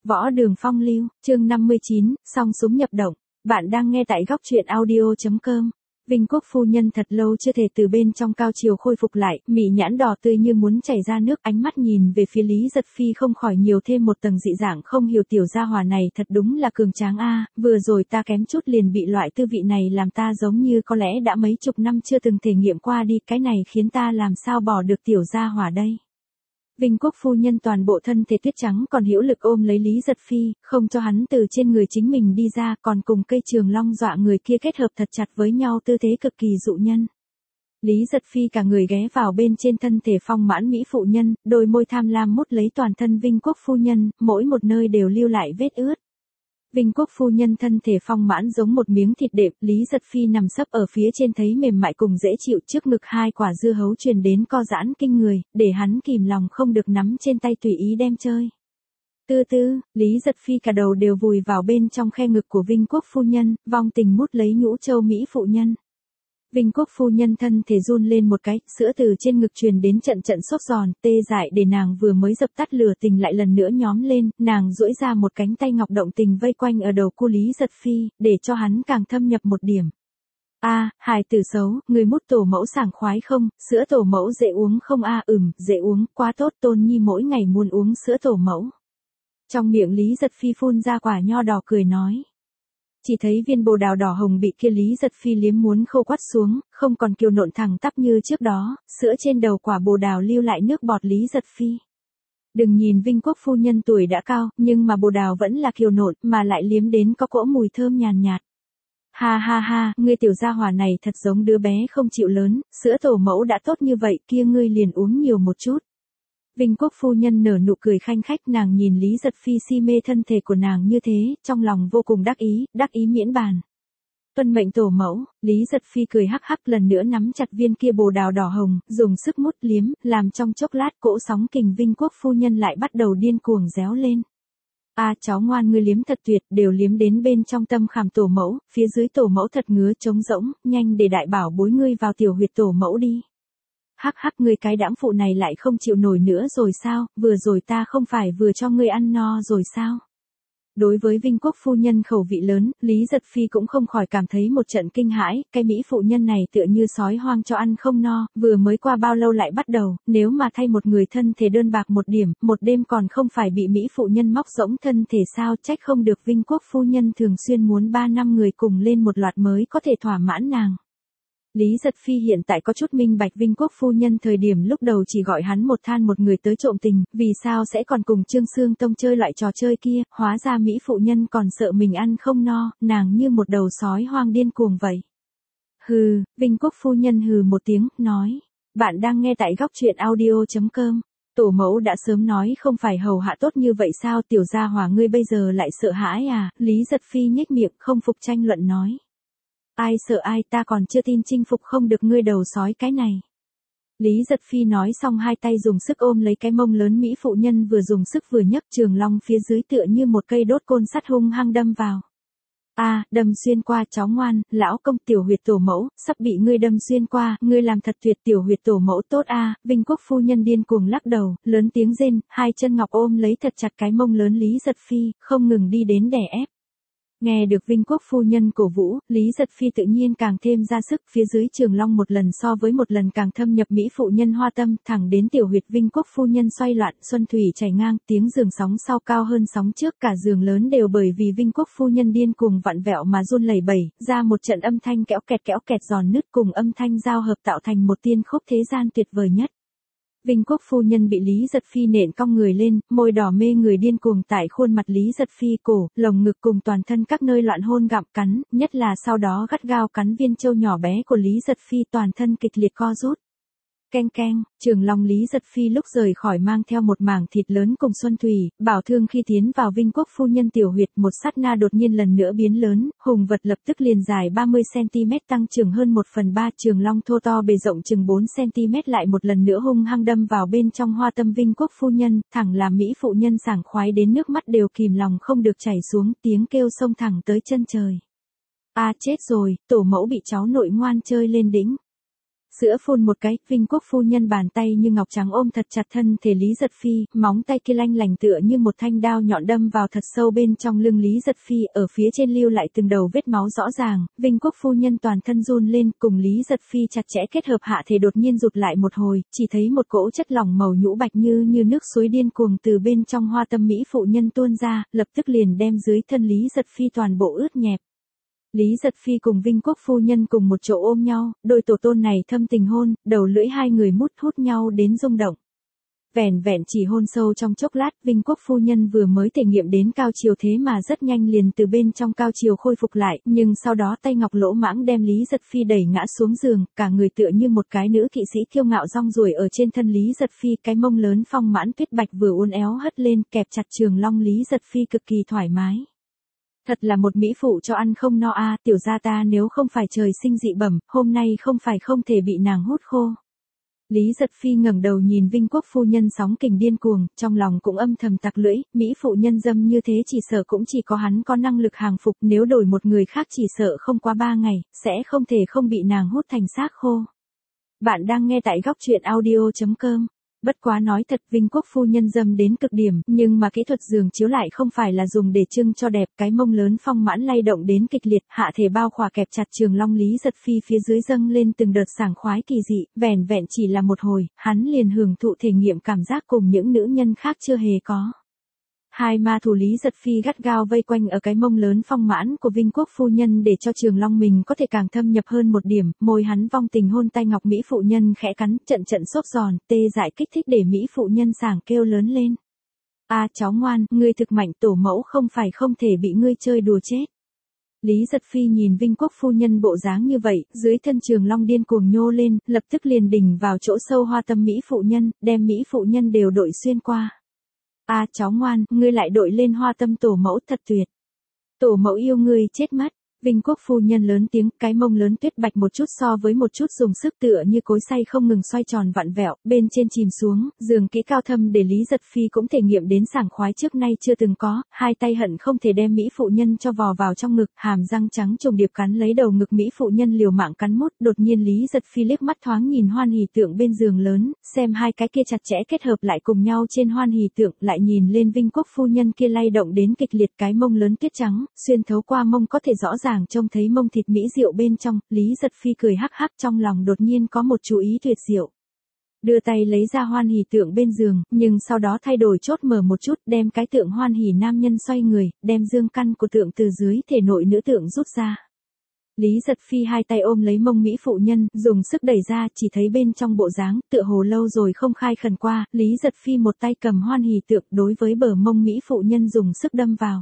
Võ Đường Phong lưu, chương 59, song súng nhập động. Bạn đang nghe tại góc truyện audio.com. Vinh Quốc phu nhân thật lâu chưa thể từ bên trong cao triều khôi phục lại, mị nhãn đỏ tươi như muốn chảy ra nước, ánh mắt nhìn về phía Lý Giật Phi không khỏi nhiều thêm một tầng dị dạng, không hiểu tiểu gia hỏa này thật đúng là cường tráng a, vừa rồi ta kém chút liền bị loại tư vị này làm ta giống như có lẽ đã mấy chục năm chưa từng thể nghiệm qua đi, cái này khiến ta làm sao bỏ được tiểu gia hỏa đây. Vinh Quốc phu nhân toàn bộ thân thể tuyết trắng còn hữu lực ôm lấy Lý Giật Phi, không cho hắn từ trên người chính mình đi ra, còn cùng cây trường long dọa người kia kết hợp thật chặt với nhau, tư thế cực kỳ dụ nhân. Lý Giật Phi cả người ghé vào bên trên thân thể phong mãn mỹ phụ nhân, đôi môi tham lam mút lấy toàn thân Vinh Quốc phu nhân, mỗi một nơi đều lưu lại vết ướt. Vinh Quốc phu nhân thân thể phong mãn giống một miếng thịt đệm, Lý Giật Phi nằm sấp ở phía trên thấy mềm mại cùng dễ chịu, trước ngực hai quả dưa hấu truyền đến co giãn kinh người, để hắn kìm lòng không được nắm trên tay tùy ý đem chơi. Tư tư, Lý Giật Phi cả đầu đều vùi vào bên trong khe ngực của Vinh Quốc phu nhân, vong tình mút lấy nhũ châu mỹ phụ nhân. Vinh Quốc phu nhân thân thể run lên một cái, sữa từ trên ngực truyền đến trận trận xốp giòn, tê dại để nàng vừa mới dập tắt lửa tình lại lần nữa nhóm lên, nàng duỗi ra một cánh tay ngọc động tình vây quanh ở đầu cu Lý Giật Phi, để cho hắn càng thâm nhập một điểm. A, hài tử xấu, người mút tổ mẫu sảng khoái không, sữa tổ mẫu dễ uống không a, dễ uống, quá tốt, Tôn Nhi mỗi ngày muốn uống sữa tổ mẫu. Trong miệng Lý Giật Phi phun ra quả nho đỏ cười nói. Chỉ thấy viên bồ đào đỏ hồng bị kia Lý Giật Phi liếm muốn khô quắt xuống, không còn kiều nộn thẳng tắp như trước đó, sữa trên đầu quả bồ đào lưu lại nước bọt Lý Giật Phi. Đừng nhìn Vinh Quốc phu nhân tuổi đã cao, nhưng mà bồ đào vẫn là kiều nộn, mà lại liếm đến có cỗ mùi thơm nhàn nhạt. Ha ha ha, ngươi tiểu gia hỏa này thật giống đứa bé không chịu lớn, sữa tổ mẫu đã tốt như vậy kia ngươi liền uống nhiều một chút. Vinh Quốc phu nhân nở nụ cười khanh khách, nàng nhìn Lý Giật Phi si mê thân thể của nàng như thế, trong lòng vô cùng đắc ý miễn bàn. Tuân mệnh tổ mẫu, Lý Giật Phi cười hắc hắc lần nữa nắm chặt viên kia bồ đào đỏ hồng, dùng sức mút liếm, làm trong chốc lát cỗ sóng kình Vinh Quốc phu nhân lại bắt đầu điên cuồng réo lên. A cháu ngoan ngươi liếm thật tuyệt, đều liếm đến bên trong tâm khảm tổ mẫu, phía dưới tổ mẫu thật ngứa trống rỗng, nhanh để đại bảo bối ngươi vào tiểu huyệt tổ mẫu đi. Hắc hắc, ngươi cái đãng phụ này lại không chịu nổi nữa rồi sao, vừa rồi ta không phải vừa cho ngươi ăn no rồi sao? Đối với Vinh Quốc phu nhân khẩu vị lớn, Lý Giật Phi cũng không khỏi cảm thấy một trận kinh hãi, cái mỹ phụ nhân này tựa như sói hoang cho ăn không no, vừa mới qua bao lâu lại bắt đầu, nếu mà thay một người thân thể đơn bạc một điểm, một đêm còn không phải bị mỹ phụ nhân móc rỗng thân thể sao, trách không được Vinh Quốc phu nhân thường xuyên muốn 3 năm người cùng lên một loạt mới có thể thỏa mãn nàng. Lý Giật Phi hiện tại có chút minh bạch Vinh Quốc phu nhân thời điểm lúc đầu chỉ gọi hắn một than một người tới trộm tình, vì sao sẽ còn cùng Trương Xương Tông chơi loại trò chơi kia, hóa ra mỹ phụ nhân còn sợ mình ăn không no, nàng như một đầu sói hoang điên cuồng vậy. Hừ, Vinh Quốc phu nhân hừ một tiếng, nói, bạn đang nghe tại góc truyện audio.com. Tổ mẫu đã sớm nói không phải hầu hạ tốt như vậy sao, tiểu gia hỏa ngươi bây giờ lại sợ hãi à, Lý Giật Phi nhếch miệng không phục tranh luận nói. Ai sợ ai, ta còn chưa tin chinh phục không được ngươi đầu sói cái này. Lý Giật Phi nói xong hai tay dùng sức ôm lấy cái mông lớn mỹ phụ nhân, vừa dùng sức vừa nhấc trường long phía dưới tựa như một cây đốt côn sắt hung hăng đâm vào. A, đâm xuyên qua cháu ngoan, lão công tiểu huyệt tổ mẫu, sắp bị ngươi đâm xuyên qua, ngươi làm thật tuyệt tiểu huyệt tổ mẫu tốt a, Vinh Quốc phu nhân điên cuồng lắc đầu, lớn tiếng rên, hai chân ngọc ôm lấy thật chặt cái mông lớn Lý Giật Phi, không ngừng đi đến đè ép. Nghe được Vinh Quốc phu nhân cổ vũ, Lý Giật Phi tự nhiên càng thêm ra sức, phía dưới trường long một lần so với một lần càng thâm nhập mỹ phụ nhân hoa tâm, thẳng đến tiểu huyệt Vinh Quốc phu nhân xoay loạn, xuân thủy chảy ngang, tiếng giường sóng sau cao hơn sóng trước, cả giường lớn đều bởi vì Vinh Quốc phu nhân điên cuồng vặn vẹo mà run lẩy bẩy, ra một trận âm thanh kéo kẹt giòn nứt cùng âm thanh giao hợp tạo thành một tiên khúc thế gian tuyệt vời nhất. Vinh Quốc phu nhân bị Lý Giật Phi nện cong người lên, môi đỏ mê người điên cuồng tại khuôn mặt Lý Giật Phi, cổ, lồng ngực cùng toàn thân các nơi loạn hôn gặm cắn, nhất là sau đó gắt gao cắn viên châu nhỏ bé của Lý Giật Phi, toàn thân kịch liệt co rút. Keng keng, trường long Lý Giật Phi lúc rời khỏi mang theo một mảng thịt lớn cùng xuân thủy, bảo thương khi tiến vào Vinh Quốc phu nhân tiểu huyệt, một sát na đột nhiên lần nữa biến lớn, hùng vật lập tức liền dài 30cm tăng trưởng hơn 1/3, trường long thô to bề rộng chừng 4cm lại một lần nữa hung hăng đâm vào bên trong hoa tâm Vinh Quốc phu nhân, thẳng làm mỹ phụ nhân sảng khoái đến nước mắt đều kìm lòng không được chảy xuống, tiếng kêu xông thẳng tới chân trời. A chết rồi, tổ mẫu bị cháu nội ngoan chơi lên đỉnh. Sữa phun một cái, Vinh Quốc phu nhân bàn tay như ngọc trắng ôm thật chặt thân thể Lý Giật Phi, móng tay kia lanh lành tựa như một thanh đao nhọn đâm vào thật sâu bên trong lưng Lý Giật Phi, ở phía trên lưu lại từng đầu vết máu rõ ràng, Vinh Quốc phu nhân toàn thân run lên, cùng Lý Giật Phi chặt chẽ kết hợp hạ thể đột nhiên rụt lại một hồi, chỉ thấy một cỗ chất lỏng màu nhũ bạch như nước suối điên cuồng từ bên trong hoa tâm mỹ phụ nhân tuôn ra, lập tức liền đem dưới thân Lý Giật Phi toàn bộ ướt nhẹp. Lý Giật Phi cùng Vinh Quốc phu nhân cùng một chỗ ôm nhau, đôi tổ tôn này thâm tình hôn, đầu lưỡi hai người hút nhau đến rung động. Vẻn vẹn chỉ hôn sâu trong chốc lát, Vinh Quốc phu nhân vừa mới thể nghiệm đến cao chiều thế mà rất nhanh liền từ bên trong cao chiều khôi phục lại, nhưng sau đó tay ngọc lỗ mãng đem Lý Giật Phi đẩy ngã xuống giường, cả người tựa như một cái nữ kỵ sĩ kiêu ngạo rong ruổi ở trên thân Lý Giật Phi, cái mông lớn phong mãn tuyết bạch vừa uốn éo hất lên, kẹp chặt trường long Lý Giật Phi cực kỳ thoải mái. Thật là một mỹ phụ cho ăn không no a, tiểu gia ta nếu không phải trời sinh dị bẩm, hôm nay không phải không thể bị nàng hút khô. Lý Giật Phi ngẩng đầu nhìn Vinh Quốc phu nhân sóng kình điên cuồng, trong lòng cũng âm thầm tặc lưỡi, mỹ phụ nhân dâm như thế chỉ sợ cũng chỉ có hắn có năng lực hàng phục, nếu đổi một người khác chỉ sợ không qua 3 ngày, sẽ không thể không bị nàng hút thành xác khô. Bạn đang nghe tại góc truyện audio.com. Bất quá nói thật, Vinh Quốc phu nhân dâm đến cực điểm, nhưng mà kỹ thuật giường chiếu lại không phải là dùng để trưng cho đẹp, cái mông lớn phong mãn lay động đến kịch liệt, hạ thể bao khỏa kẹp chặt trường long Lý Giật Phi phía dưới dâng lên từng đợt sảng khoái kỳ dị, vẻn vẹn chỉ là một hồi, hắn liền hưởng thụ thể nghiệm cảm giác cùng những nữ nhân khác chưa hề có. Hai ma thủ Lý Giật Phi gắt gao vây quanh ở cái mông lớn phong mãn của Vinh Quốc phu nhân để cho trường long mình có thể càng thâm nhập hơn một điểm, môi hắn vong tình hôn tay ngọc mỹ phụ nhân khẽ cắn, trận xốp giòn, tê dại kích thích để mỹ phụ nhân sảng kêu lớn lên. A cháu ngoan, ngươi thực mạnh, tổ mẫu không phải không thể bị ngươi chơi đùa chết. Lý Giật Phi nhìn Vinh Quốc phu nhân bộ dáng như vậy, dưới thân trường long điên cuồng nhô lên, lập tức liền đỉnh vào chỗ sâu hoa tâm mỹ phụ nhân, đem mỹ phụ nhân đều đội xuyên qua. A cháu ngoan, ngươi lại đội lên hoa tâm tổ mẫu thật tuyệt. Tổ mẫu yêu ngươi chết mất. Vinh Quốc phu nhân lớn tiếng, cái mông lớn tuyết bạch một chút so với một chút dùng sức tựa như cối xay không ngừng xoay tròn vặn vẹo, bên trên chìm xuống, giường kỹ cao thâm để Lý Giật Phi cũng thể nghiệm đến sảng khoái trước nay chưa từng có, hai tay hận không thể đem mỹ phụ nhân cho vò vào trong ngực, hàm răng trắng trùng điệp cắn lấy đầu ngực mỹ phụ nhân liều mạng cắn mút, đột nhiên Lý Giật Phi liếc mắt thoáng nhìn hoan hỉ tượng bên giường lớn, xem hai cái kia chặt chẽ kết hợp lại cùng nhau trên hoan hỉ tượng, lại nhìn lên Vinh Quốc phu nhân kia lay động đến kịch liệt cái mông lớn tuyết trắng, xuyên thấu qua mông có thể rõ ràng trông thấy mông thịt mỹ diệu bên trong, Lý Giật Phi cười hắc hắc trong lòng đột nhiên có một chú ý tuyệt diệu. Đưa tay lấy ra hoan hỉ tượng bên giường, nhưng sau đó thay đổi chốt mở một chút, đem cái tượng hoan hỉ nam nhân xoay người, đem dương căn của tượng từ dưới thể nội nữ tượng rút ra. Lý Giật Phi hai tay ôm lấy mông mỹ phụ nhân, dùng sức đẩy ra, chỉ thấy bên trong bộ dáng, tựa hồ lâu rồi không khai khẩn qua, Lý Giật Phi một tay cầm hoan hỉ tượng đối với bờ mông mỹ phụ nhân dùng sức đâm vào.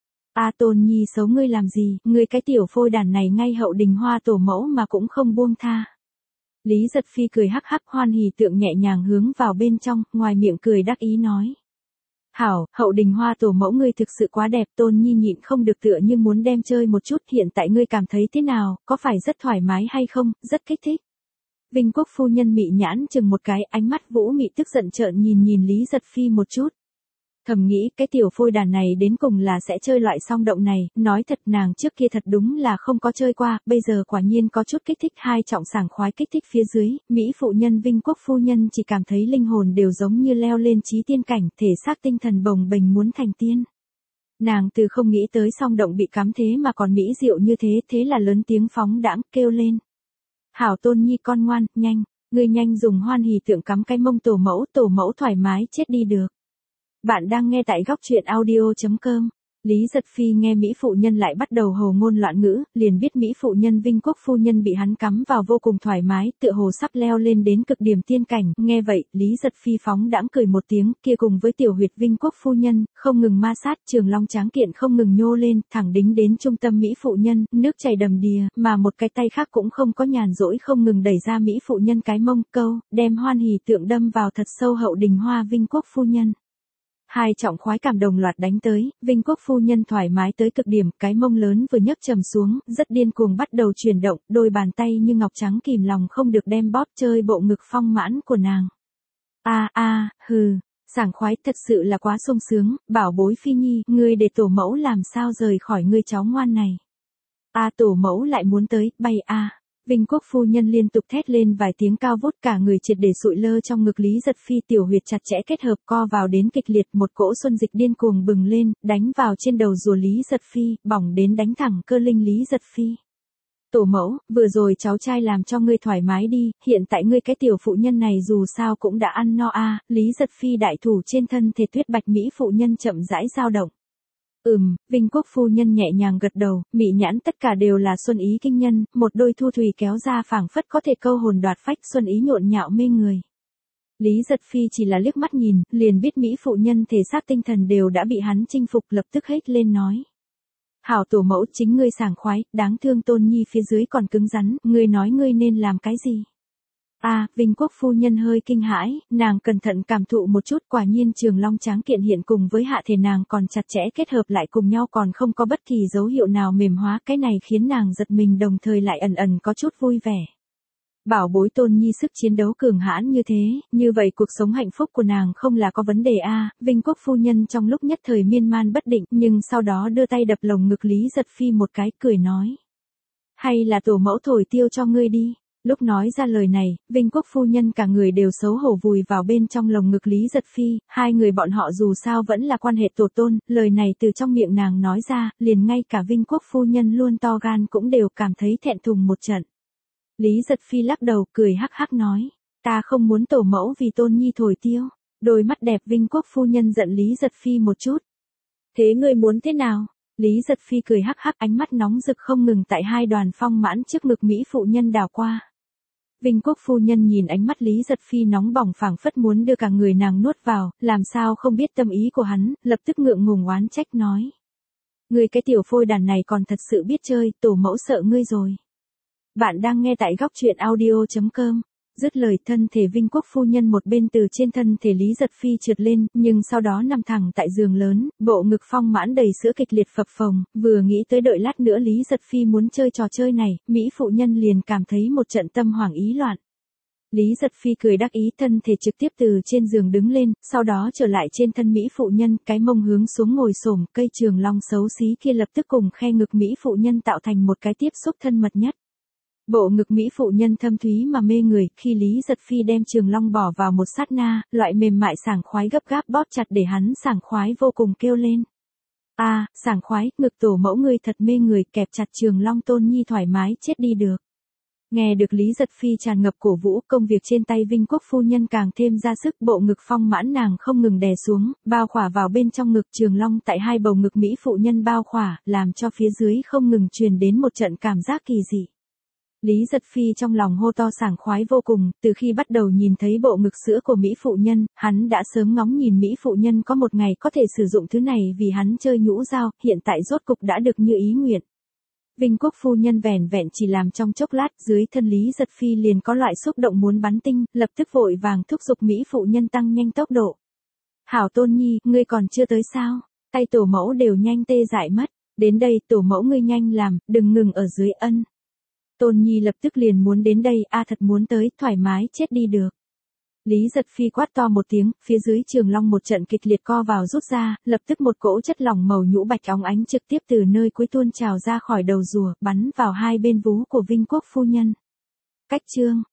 A Tôn Nhi xấu ngươi làm gì, ngươi cái tiểu phôi đàn này ngay hậu đình hoa tổ mẫu mà cũng không buông tha. Lý Giật Phi cười hắc hắc, hoan hỉ tượng nhẹ nhàng hướng vào bên trong, ngoài miệng cười đắc ý nói. Hảo, hậu đình hoa tổ mẫu ngươi thực sự quá đẹp, Tôn Nhi nhịn không được tựa như muốn đem chơi một chút, hiện tại ngươi cảm thấy thế nào, có phải rất thoải mái hay không, rất kích thích. Vinh Quốc phu nhân mị nhãn chừng một cái, ánh mắt vũ mị tức giận trợn nhìn Lý Giật Phi một chút. Thầm nghĩ cái tiểu phôi đàn này đến cùng là sẽ chơi loại song động này, nói thật nàng trước kia thật đúng là không có chơi qua, bây giờ quả nhiên có chút kích thích, hai trọng sảng khoái kích thích phía dưới, mỹ phụ nhân Vinh Quốc phu nhân chỉ cảm thấy linh hồn đều giống như leo lên chí tiên cảnh, thể xác tinh thần bồng bềnh muốn thành tiên. Nàng từ không nghĩ tới song động bị cắm thế mà còn mỹ diệu như thế, thế là lớn tiếng phóng đãng kêu lên. Hảo Tôn Nhi con ngoan, nhanh, ngươi nhanh dùng hoan hỉ tượng cắm cái mông tổ mẫu thoải mái chết đi được. Bạn đang nghe tại góc truyện audio.com. Lý Giật Phi nghe mỹ phụ nhân lại bắt đầu hồ ngôn loạn ngữ, liền biết mỹ phụ nhân Vinh Quốc phu nhân bị hắn cắm vào vô cùng thoải mái, tựa hồ sắp leo lên đến cực điểm tiên cảnh, nghe vậy, Lý Giật Phi phóng đãng cười một tiếng, kia cùng với tiểu huyệt Vinh Quốc phu nhân, không ngừng ma sát, trường long tráng kiện không ngừng nhô lên, thẳng đính đến trung tâm mỹ phụ nhân, nước chảy đầm đìa, mà một cái tay khác cũng không có nhàn rỗi không ngừng đẩy ra mỹ phụ nhân cái mông, câu, đem hoan hỉ tượng đâm vào thật sâu hậu đình hoa Vinh Quốc phu nhân. Hai trọng khoái cảm đồng loạt đánh tới, Vinh Quốc phu nhân thoải mái tới cực điểm, cái mông lớn vừa nhấc trầm xuống, rất điên cuồng bắt đầu chuyển động, đôi bàn tay như ngọc trắng kìm lòng không được đem bóp chơi bộ ngực phong mãn của nàng. Hừ, sảng khoái thật sự là quá sung sướng, bảo bối Phi Nhi, ngươi để tổ mẫu làm sao rời khỏi ngươi cháu ngoan này. Tổ mẫu lại muốn tới, bay Vinh Quốc phu nhân liên tục thét lên vài tiếng cao vút, cả người triệt để sụi lơ trong ngực Lý Giật Phi, tiểu huyệt chặt chẽ kết hợp co vào đến kịch liệt, một cỗ xuân dịch điên cuồng bừng lên, đánh vào trên đầu rùa Lý Giật Phi, bỏng đến đánh thẳng cơ linh Lý Giật Phi. Tổ mẫu, vừa rồi cháu trai làm cho ngươi thoải mái đi, hiện tại ngươi cái tiểu phụ nhân này dù sao cũng đã ăn no a. Lý Giật Phi đại thủ trên thân thể tuyết bạch mỹ phụ nhân chậm rãi dao động. Vinh Quốc phu nhân nhẹ nhàng gật đầu, mị nhãn tất cả đều là xuân ý kinh nhân, một đôi thu thủy kéo ra phảng phất có thể câu hồn đoạt phách, xuân ý nhộn nhạo mê người. Lý Giật Phi chỉ là liếc mắt nhìn, liền biết mỹ phụ nhân thể xác tinh thần đều đã bị hắn chinh phục, lập tức hét lên nói. Hảo tổ mẫu, chính ngươi sảng khoái, đáng thương Tôn Nhi phía dưới còn cứng rắn, ngươi nói ngươi nên làm cái gì? Vinh Quốc phu nhân hơi kinh hãi, nàng cẩn thận cảm thụ một chút, quả nhiên Trường Long tráng kiện hiện cùng với hạ thể nàng còn chặt chẽ kết hợp lại cùng nhau, còn không có bất kỳ dấu hiệu nào mềm hóa, cái này khiến nàng giật mình đồng thời lại ẩn ẩn có chút vui vẻ. Bảo bối Tôn Nhi sức chiến đấu cường hãn như thế, như vậy cuộc sống hạnh phúc của nàng không là có vấn đề Vinh Quốc phu nhân trong lúc nhất thời miên man bất định, nhưng sau đó đưa tay đập lồng ngực Lý Giật Phi một cái, cười nói. Hay là tổ mẫu thổi tiêu cho ngươi đi. Lúc nói ra lời này, Vinh Quốc phu nhân cả người đều xấu hổ vùi vào bên trong lồng ngực Lý Giật Phi, hai người bọn họ dù sao vẫn là quan hệ tổ tôn, lời này từ trong miệng nàng nói ra, liền ngay cả Vinh Quốc phu nhân luôn to gan cũng đều cảm thấy thẹn thùng một trận. Lý Giật Phi lắc đầu, cười hắc hắc nói, ta không muốn tổ mẫu vì Tôn Nhi thổi tiêu. Đôi mắt đẹp Vinh Quốc phu nhân giận Lý Giật Phi một chút. Thế ngươi muốn thế nào? Lý Giật Phi cười hắc hắc, ánh mắt nóng rực không ngừng tại hai đoàn phong mãn trước ngực mỹ phụ nhân đảo qua. Vinh Quốc phu nhân nhìn ánh mắt Lý Giật Phi nóng bỏng phảng phất muốn đưa cả người nàng nuốt vào, làm sao không biết tâm ý của hắn, lập tức ngượng ngùng oán trách nói. Ngươi cái tiểu phôi đàn này còn thật sự biết chơi, tổ mẫu sợ ngươi rồi. Bạn đang nghe tại góc truyện audio.com. Dứt lời, thân thể Vinh Quốc phu nhân một bên từ trên thân thể Lý Giật Phi trượt lên, nhưng sau đó nằm thẳng tại giường lớn, bộ ngực phong mãn đầy sữa kịch liệt phập phồng, vừa nghĩ tới đợi lát nữa Lý Giật Phi muốn chơi trò chơi này, mỹ phụ nhân liền cảm thấy một trận tâm hoảng ý loạn. Lý Giật Phi cười đắc ý, thân thể trực tiếp từ trên giường đứng lên, sau đó trở lại trên thân mỹ phụ nhân, cái mông hướng xuống ngồi xổm, cây trường long xấu xí kia lập tức cùng khe ngực mỹ phụ nhân tạo thành một cái tiếp xúc thân mật nhất. Bộ ngực mỹ phụ nhân thâm thúy mà mê người, khi Lý Giật Phi đem trường long bỏ vào một sát na, loại mềm mại sảng khoái gấp gáp bóp chặt để hắn sảng khoái vô cùng kêu lên. Sảng khoái, ngực tổ mẫu ngươi thật mê người, kẹp chặt trường long Tôn Nhi thoải mái chết đi được. Nghe được Lý Giật Phi tràn ngập cổ vũ, công việc trên tay Vinh Quốc phu nhân càng thêm ra sức, bộ ngực phong mãn nàng không ngừng đè xuống, bao khỏa vào bên trong ngực trường long tại hai bầu ngực mỹ phụ nhân bao khỏa, làm cho phía dưới không ngừng truyền đến một trận cảm giác kỳ dị. Lý Giật Phi trong lòng hô to sảng khoái vô cùng, từ khi bắt đầu nhìn thấy bộ ngực sữa của mỹ phụ nhân, hắn đã sớm ngóng nhìn mỹ phụ nhân có một ngày có thể sử dụng thứ này vì hắn chơi nhũ dao, hiện tại rốt cục đã được như ý nguyện. Vinh Quốc phu nhân vẻn vẹn chỉ làm trong chốc lát, dưới thân Lý Giật Phi liền có loại xúc động muốn bắn tinh, lập tức vội vàng thúc giục mỹ phụ nhân tăng nhanh tốc độ. Hảo Tôn Nhi, ngươi còn chưa tới sao? Tay tổ mẫu đều nhanh tê dại mất, đến đây tổ mẫu ngươi nhanh làm, đừng ngừng ở dưới ân. Tôn Nhi lập tức liền muốn đến đây, thật muốn tới, thoải mái chết đi được. Lý Giật Phi quát to một tiếng, phía dưới trường long một trận kịch liệt co vào rút ra, lập tức một cỗ chất lỏng màu nhũ bạch óng ánh trực tiếp từ nơi cuối tuôn trào ra khỏi đầu rùa, bắn vào hai bên vú của Vinh Quốc phu nhân. Cách chương